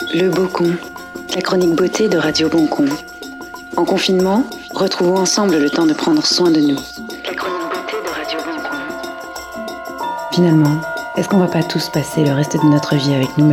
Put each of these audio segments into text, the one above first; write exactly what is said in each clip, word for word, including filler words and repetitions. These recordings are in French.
Le Bocon, la chronique beauté de Radio Boncon. En confinement, retrouvons ensemble le temps de prendre soin de nous. La chronique beauté de Radio Boncon. Finalement, est-ce qu'on va pas tous passer le reste de notre vie avec nous-mêmes ?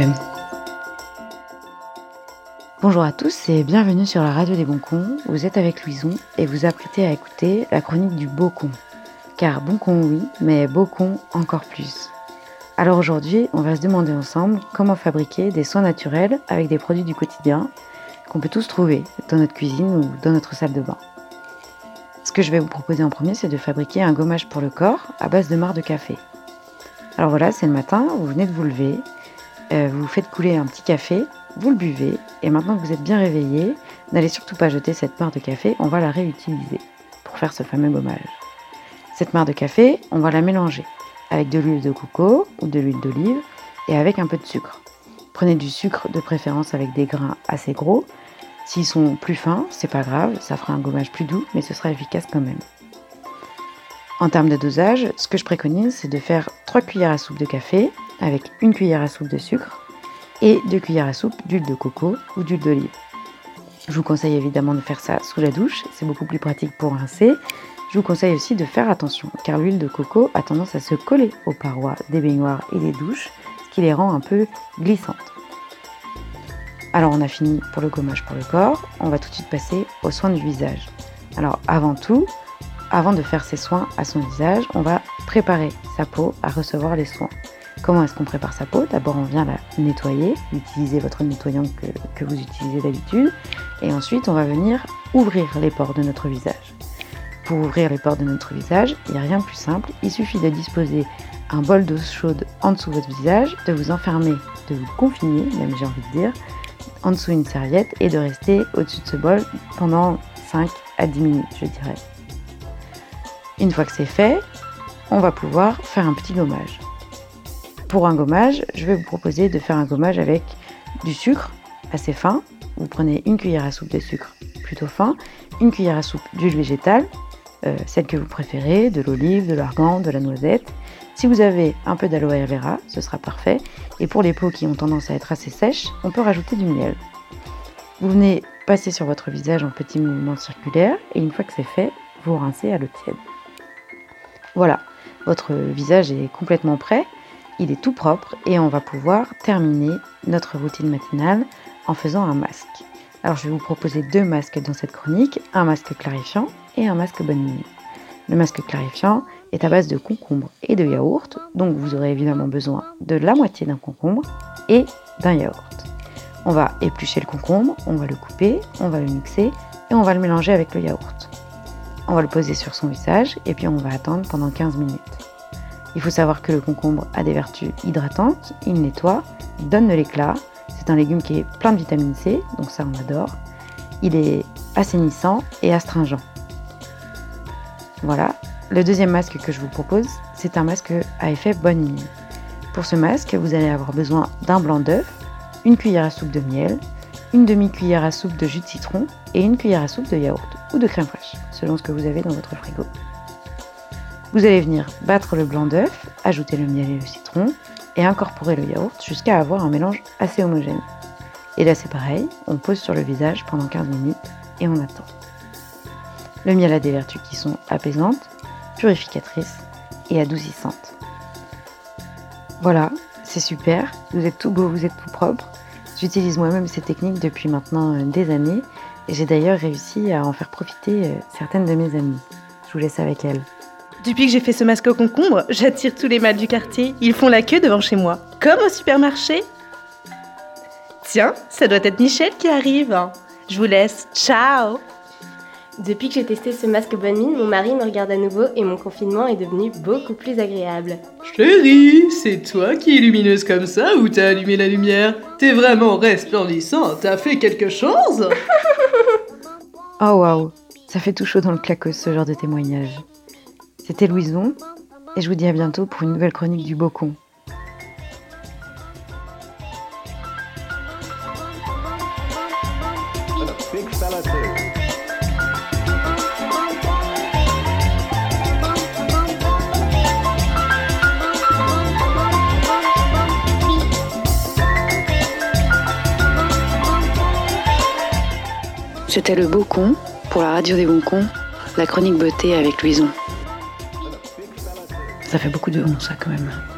Bonjour à tous et bienvenue sur la radio des Boncons. Vous êtes avec Louison et vous apprêtez à écouter la chronique du Bocon. Car Boncon oui, mais Bocon encore plus. Alors aujourd'hui, on va se demander ensemble comment fabriquer des soins naturels avec des produits du quotidien qu'on peut tous trouver dans notre cuisine ou dans notre salle de bain. Ce que je vais vous proposer en premier, c'est de fabriquer un gommage pour le corps à base de marc de café. Alors voilà, c'est le matin, vous venez de vous lever, euh, vous faites couler un petit café, vous le buvez, et maintenant que vous êtes bien réveillé, n'allez surtout pas jeter cette marc de café, on va la réutiliser pour faire ce fameux gommage. Cette marc de café, on va la mélanger avec de l'huile de coco ou de l'huile d'olive et avec un peu de sucre. Prenez du sucre de préférence avec des grains assez gros. S'ils sont plus fins, c'est pas grave, ça fera un gommage plus doux, mais ce sera efficace quand même. En termes de dosage, ce que je préconise, c'est de faire trois cuillères à soupe de café avec une cuillère à soupe de sucre et deux cuillères à soupe d'huile de coco ou d'huile d'olive. Je vous conseille évidemment de faire ça sous la douche, c'est beaucoup plus pratique pour rincer. Je vous conseille aussi de faire attention, car l'huile de coco a tendance à se coller aux parois des baignoires et des douches, ce qui les rend un peu glissantes. Alors on a fini pour le gommage pour le corps, on va tout de suite passer aux soins du visage. Alors avant tout, avant de faire ces soins à son visage, on va préparer sa peau à recevoir les soins. Comment est-ce qu'on prépare sa peau ? D'abord on vient la nettoyer, utilisez votre nettoyant que, que vous utilisez d'habitude, et ensuite on va venir ouvrir les pores de notre visage. Pour ouvrir les pores de notre visage, il n'y a rien de plus simple, il suffit de disposer un bol d'eau chaude en dessous de votre visage, de vous enfermer, de vous confiner, même j'ai envie de dire, en dessous une serviette et de rester au-dessus de ce bol pendant cinq à dix minutes, je dirais. Une fois que c'est fait, on va pouvoir faire un petit gommage. Pour un gommage, je vais vous proposer de faire un gommage avec du sucre assez fin. Vous prenez une cuillère à soupe de sucre plutôt fin, une cuillère à soupe d'huile végétale, Euh, celle que vous préférez, de l'olive, de l'argan, de la noisette. Si vous avez un peu d'aloe vera, ce sera parfait. Et pour les peaux qui ont tendance à être assez sèches, on peut rajouter du miel. Vous venez passer sur votre visage en petits mouvements circulaires et une fois que c'est fait, vous rincez à l'eau tiède. Voilà, votre visage est complètement prêt, il est tout propre et on va pouvoir terminer notre routine matinale en faisant un masque. Alors je vais vous proposer deux masques dans cette chronique, un masque clarifiant et un masque bonne mine. Le masque clarifiant est à base de concombre et de yaourt, donc vous aurez évidemment besoin de la moitié d'un concombre et d'un yaourt. On va éplucher le concombre, on va le couper, on va le mixer et on va le mélanger avec le yaourt. On va le poser sur son visage et puis on va attendre pendant quinze minutes. Il faut savoir que le concombre a des vertus hydratantes, il nettoie, il donne de l'éclat. C'est un légume qui est plein de vitamine C, donc ça on adore. Il est assainissant et astringent. Voilà. Le deuxième masque que je vous propose, c'est un masque à effet bonne mine. Pour ce masque, vous allez avoir besoin d'un blanc d'œuf, une cuillère à soupe de miel, une demi-cuillère à soupe de jus de citron et une cuillère à soupe de yaourt ou de crème fraîche, selon ce que vous avez dans votre frigo. Vous allez venir battre le blanc d'œuf, ajouter le miel et le citron et incorporer le yaourt jusqu'à avoir un mélange assez homogène. Et là c'est pareil, on pose sur le visage pendant quinze minutes et on attend. Le miel a des vertus qui sont apaisantes, purificatrices et adoucissantes. Voilà, c'est super, vous êtes tout beau, vous êtes tout propre. J'utilise moi-même ces techniques depuis maintenant des années et j'ai d'ailleurs réussi à en faire profiter certaines de mes amies. Je vous laisse avec elles. Depuis que j'ai fait ce masque au concombre, j'attire tous les mâles du quartier. Ils font la queue devant chez moi, comme au supermarché. Tiens, ça doit être Michel qui arrive. Je vous laisse, ciao. Depuis que j'ai testé ce masque bonne mine, mon mari me regarde à nouveau et mon confinement est devenu beaucoup plus agréable. Chérie, c'est toi qui es lumineuse comme ça ou t'as allumé la lumière ? T'es vraiment resplendissante, t'as fait quelque chose ? Oh waouh, ça fait tout chaud dans le clacos ce genre de témoignage. C'était Louison et je vous dis à bientôt pour une nouvelle chronique du Bocon. C'était le Beau Con pour la radio des bons cons, la chronique beauté avec Louison. Ça fait beaucoup de on, ça quand même.